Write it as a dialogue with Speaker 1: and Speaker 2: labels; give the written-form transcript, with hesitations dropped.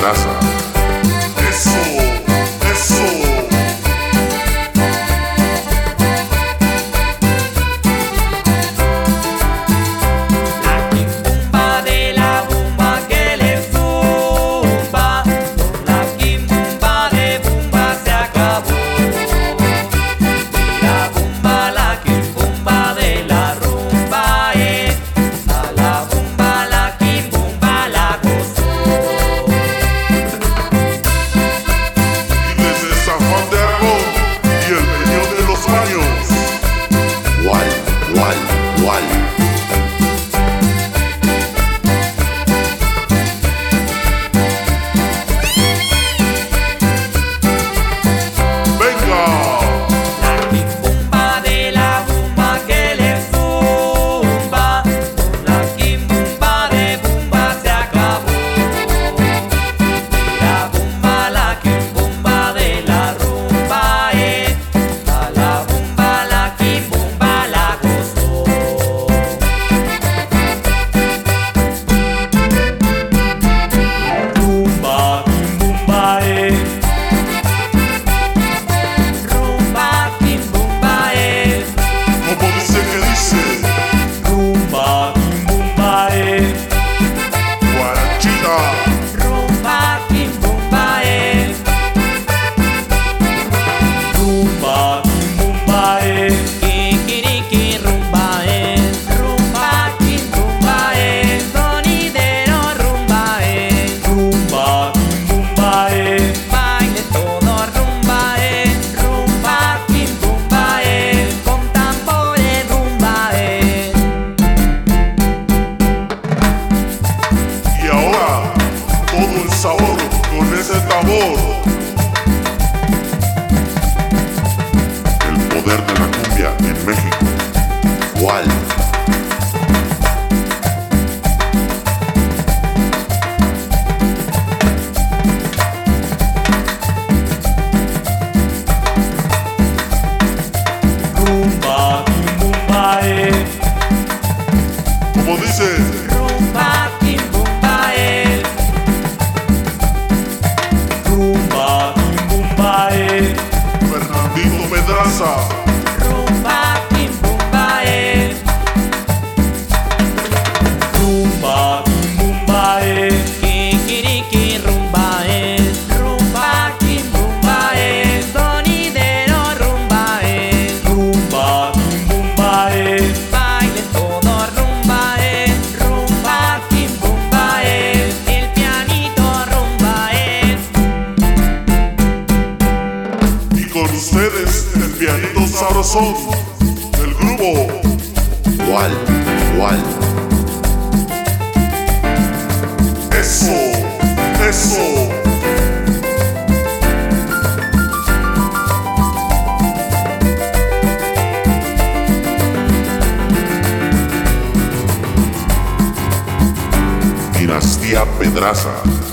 Speaker 1: Pedraza. Eso, eso.
Speaker 2: La quimbumba de la bumba que le zumba, por la quimbumba de bumba se acabó. Y la quimbumba de la rumba es, a la bumba la quimbumba la gozó.
Speaker 1: Y desde San Juan de Aragón y el Peñón de los Baños. Guay, guay, guay. Venga.
Speaker 2: La quimbumba de la bumba que le zumba, por la quimbumba de bumba se acabó. Y la quimbumba de la rumba es, a la quimbumba la gozó. Rumba, quimbumba es. Rumba, quimbumba es.
Speaker 1: Como dice que dice.
Speaker 2: Rumba, quimbumba es.
Speaker 1: Guarachita.
Speaker 2: Rumba, quimbumba es. Rumba, quimbumba es. Kikiriki, rumba es. Rumba, quimbumba es. Sonidero, rumba es. Rumba, quimbumba es. Baile todo, rumba es. Rumba, quimbumba es. Con tambores, rumba es.
Speaker 1: Y ahora, todo el sabor con ese tambor. El poder de la cumbia en México. ¿Cuál?
Speaker 2: Rumba, quimbumba es.
Speaker 1: Como dice.
Speaker 2: Rumba, quimbumba es. Rumba, quimbumba es.
Speaker 1: Fernandito Pedraza.
Speaker 2: Rumba, quimbumba es. Rumba, quimbumba es. Kikiriki, rumba es. Rumba, quimbumba es. Sonidero, rumba es. Rumba, quimbumba es. Baile todo, rumba es. Rumba, quimbumba es. El pianito, rumba es.
Speaker 1: Y con ustedes, el pianito sabrosón del grupo. ¿Cuál? ¿Cuál? Eso, eso. Dinastía Pedraza.